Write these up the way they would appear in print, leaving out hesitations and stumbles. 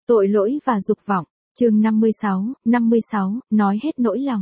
Tội lỗi và dục vọng, chương 56, nói hết nỗi lòng.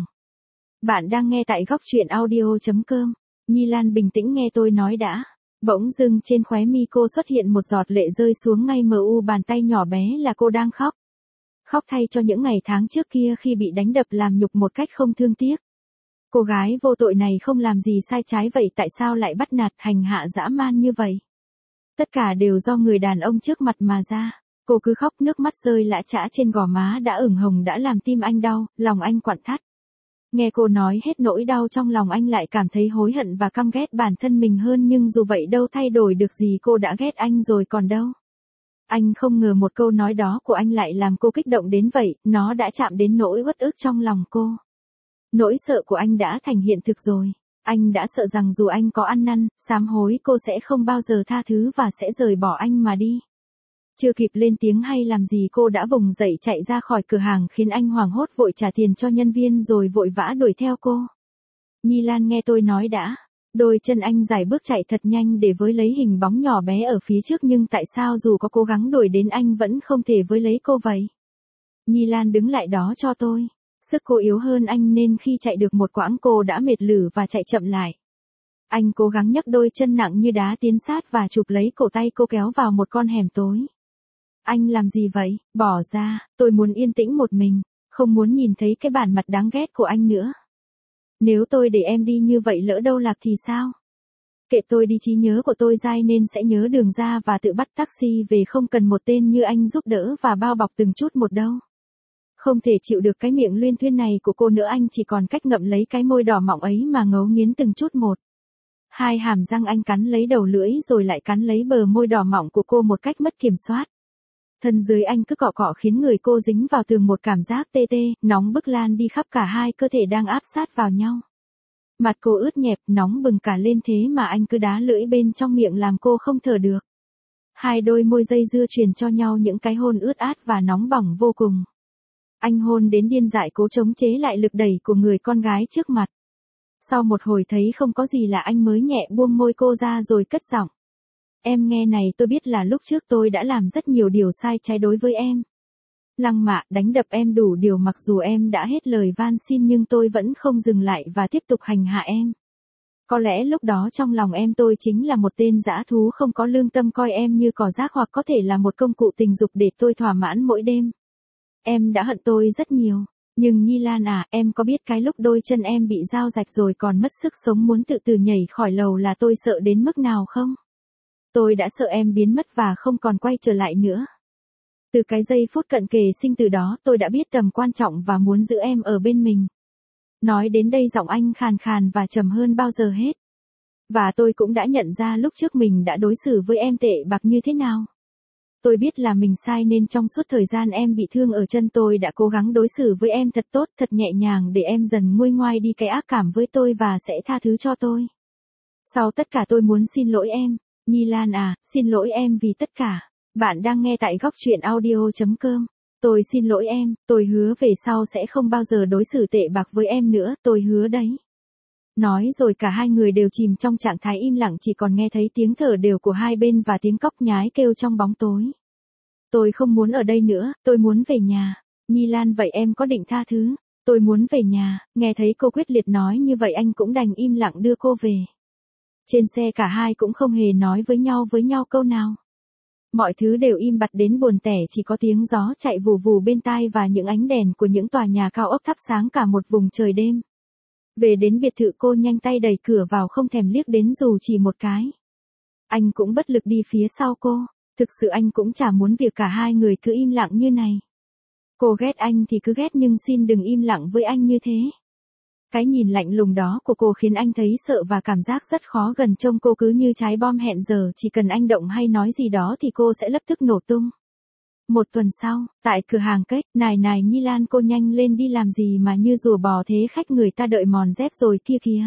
Bạn đang nghe tại góc truyện audio.com. Nhi Lan bình tĩnh nghe tôi nói đã. Bỗng dưng trên khóe mi cô xuất hiện một giọt lệ rơi xuống ngay bàn tay nhỏ bé là cô đang khóc. Khóc thay cho những ngày tháng trước kia khi bị đánh đập làm nhục một cách không thương tiếc. Cô gái vô tội này không làm gì sai trái vậy tại sao lại bắt nạt hành hạ dã man như vậy? Tất cả đều do người đàn ông trước mặt mà ra. Cô cứ khóc nước mắt rơi lã chã trên gò má đã ửng hồng đã làm tim anh đau, lòng anh quặn thắt. Nghe cô nói hết nỗi đau trong lòng anh lại cảm thấy hối hận và căm ghét bản thân mình hơn nhưng dù vậy đâu thay đổi được gì cô đã ghét anh rồi còn đâu. Anh không ngờ một câu nói đó của anh lại làm cô kích động đến vậy, nó đã chạm đến nỗi uất ức trong lòng cô. Nỗi sợ của anh đã thành hiện thực rồi. Anh đã sợ rằng dù anh có ăn năn, sám hối cô sẽ không bao giờ tha thứ và sẽ rời bỏ anh mà đi. Chưa kịp lên tiếng hay làm gì cô đã vùng dậy chạy ra khỏi cửa hàng khiến anh hoảng hốt vội trả tiền cho nhân viên rồi vội vã đuổi theo cô. Nhi Lan nghe tôi nói đã. Đôi chân anh dài bước chạy thật nhanh để với lấy hình bóng nhỏ bé ở phía trước nhưng tại sao dù có cố gắng đuổi đến anh vẫn không thể với lấy cô vậy? Nhi Lan đứng lại đó cho tôi. Sức cô yếu hơn anh nên khi chạy được một quãng cô đã mệt lử và chạy chậm lại. Anh cố gắng nhấc đôi chân nặng như đá tiến sát và chụp lấy cổ tay cô kéo vào một con hẻm tối. Anh làm gì vậy? Bỏ ra, tôi muốn yên tĩnh một mình, không muốn nhìn thấy cái bản mặt đáng ghét của anh nữa. Nếu tôi để em đi như vậy lỡ đâu lạc thì sao? Kệ tôi đi, trí nhớ của tôi dai nên sẽ nhớ đường ra và tự bắt taxi về, không cần một tên như anh giúp đỡ và bao bọc từng chút một đâu. Không thể chịu được cái miệng luyên thuyên này của cô nữa, anh chỉ còn cách ngậm lấy cái môi đỏ mọng ấy mà ngấu nghiến từng chút một. Hai hàm răng anh cắn lấy đầu lưỡi rồi lại cắn lấy bờ môi đỏ mọng của cô một cách mất kiểm soát. Thân dưới anh cứ cọ cọ khiến người cô dính vào tường, một cảm giác tê tê, nóng bức lan đi khắp cả hai cơ thể đang áp sát vào nhau. Mặt cô ướt nhẹp, nóng bừng cả lên thế mà anh cứ đá lưỡi bên trong miệng làm cô không thở được. Hai đôi môi dây dưa truyền cho nhau những cái hôn ướt át và nóng bỏng vô cùng. Anh hôn đến điên dại cố chống chế lại lực đẩy của người con gái trước mặt. Sau một hồi thấy không có gì là anh mới nhẹ buông môi cô ra rồi cất giọng. Em nghe này, tôi biết là lúc trước tôi đã làm rất nhiều điều sai trái đối với em. Lăng mạ, đánh đập em đủ điều, mặc dù em đã hết lời van xin nhưng tôi vẫn không dừng lại và tiếp tục hành hạ em. Có lẽ lúc đó trong lòng em tôi chính là một tên dã thú không có lương tâm, coi em như cỏ rác hoặc có thể là một công cụ tình dục để tôi thỏa mãn mỗi đêm. Em đã hận tôi rất nhiều. Nhưng Nhi Lan à, em có biết cái lúc đôi chân em bị dao rạch rồi còn mất sức sống muốn tự tử nhảy khỏi lầu là tôi sợ đến mức nào không? Tôi đã sợ em biến mất và không còn quay trở lại nữa. Từ cái giây phút cận kề sinh tử đó tôi đã biết tầm quan trọng và muốn giữ em ở bên mình. Nói đến đây giọng anh khàn khàn và trầm hơn bao giờ hết. Và tôi cũng đã nhận ra lúc trước mình đã đối xử với em tệ bạc như thế nào. Tôi biết là mình sai nên trong suốt thời gian em bị thương ở chân tôi đã cố gắng đối xử với em thật tốt, thật nhẹ nhàng để em dần nguôi ngoai đi cái ác cảm với tôi và sẽ tha thứ cho tôi. Sau tất cả tôi muốn xin lỗi em. Nhi Lan à, xin lỗi em vì tất cả. Bạn đang nghe tại góc truyện audio.com. Tôi xin lỗi em, tôi hứa về sau sẽ không bao giờ đối xử tệ bạc với em nữa, tôi hứa đấy. Nói rồi cả hai người đều chìm trong trạng thái im lặng, chỉ còn nghe thấy tiếng thở đều của hai bên và tiếng cóc nhái kêu trong bóng tối. Tôi không muốn ở đây nữa, tôi muốn về nhà. Nhi Lan, vậy em có định tha thứ? Tôi muốn về nhà. Nghe thấy cô quyết liệt nói như vậy anh cũng đành im lặng đưa cô về. Trên xe cả hai cũng không hề nói với nhau câu nào. Mọi thứ đều im bặt đến buồn tẻ, chỉ có tiếng gió chạy vù vù bên tai và những ánh đèn của những tòa nhà cao ốc thắp sáng cả một vùng trời đêm. Về đến biệt thự cô nhanh tay đẩy cửa vào không thèm liếc đến dù chỉ một cái. Anh cũng bất lực đi phía sau cô, thực sự anh cũng chả muốn việc cả hai người cứ im lặng như này. Cô ghét anh thì cứ ghét nhưng xin đừng im lặng với anh như thế. Cái nhìn lạnh lùng đó của cô khiến anh thấy sợ và cảm giác rất khó gần, trông cô cứ như trái bom hẹn giờ, chỉ cần anh động hay nói gì đó thì cô sẽ lập tức nổ tung. Một tuần sau, tại cửa hàng cách, này Nhi Lan, cô nhanh lên đi, làm gì mà như rùa bò thế, khách người ta đợi mòn dép rồi kia kìa.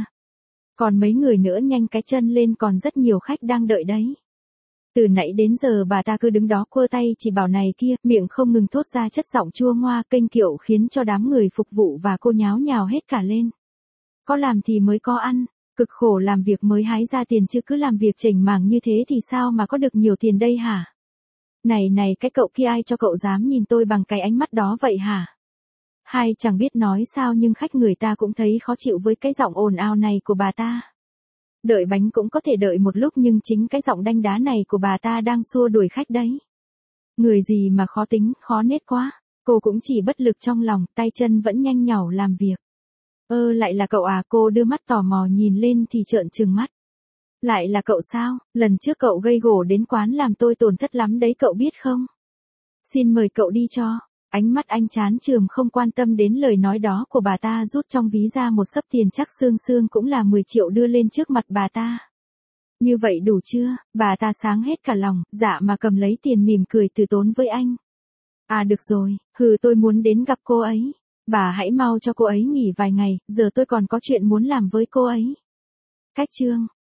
Còn mấy người nữa, nhanh cái chân lên, còn rất nhiều khách đang đợi đấy. Từ nãy đến giờ bà ta cứ đứng đó quơ tay chỉ bảo này kia, miệng không ngừng thốt ra chất giọng chua ngoa kênh kiệu khiến cho đám người phục vụ và cô nháo nhào hết cả lên. Có làm thì mới có ăn, cực khổ làm việc mới hái ra tiền chứ cứ làm việc chểnh mảng như thế thì sao mà có được nhiều tiền đây hả? Này cái cậu kia ai cho cậu dám nhìn tôi bằng cái ánh mắt đó vậy hả? Hai chẳng biết nói sao nhưng khách người ta cũng thấy khó chịu với cái giọng ồn ào này của bà ta. Đợi bánh cũng có thể đợi một lúc nhưng chính cái giọng đanh đá này của bà ta đang xua đuổi khách đấy. Người gì mà khó tính, khó nết quá. Cô cũng chỉ bất lực trong lòng, tay chân vẫn nhanh nhảu làm việc. Lại là cậu à, cô đưa mắt tò mò nhìn lên thì trợn trừng mắt. Lại là cậu sao, lần trước cậu gây gổ đến quán làm tôi tổn thất lắm đấy cậu biết không? Xin mời cậu đi cho. Ánh mắt anh chán chường không quan tâm đến lời nói đó của bà ta, rút trong ví ra một xấp tiền chắc xương xương cũng là 10 triệu đưa lên trước mặt bà ta. Như vậy đủ chưa? Bà ta sáng hết cả lòng, dạ mà cầm lấy tiền mỉm cười từ tốn với anh. À được rồi, tôi muốn đến gặp cô ấy. Bà hãy mau cho cô ấy nghỉ vài ngày, giờ tôi còn có chuyện muốn làm với cô ấy. Cách chương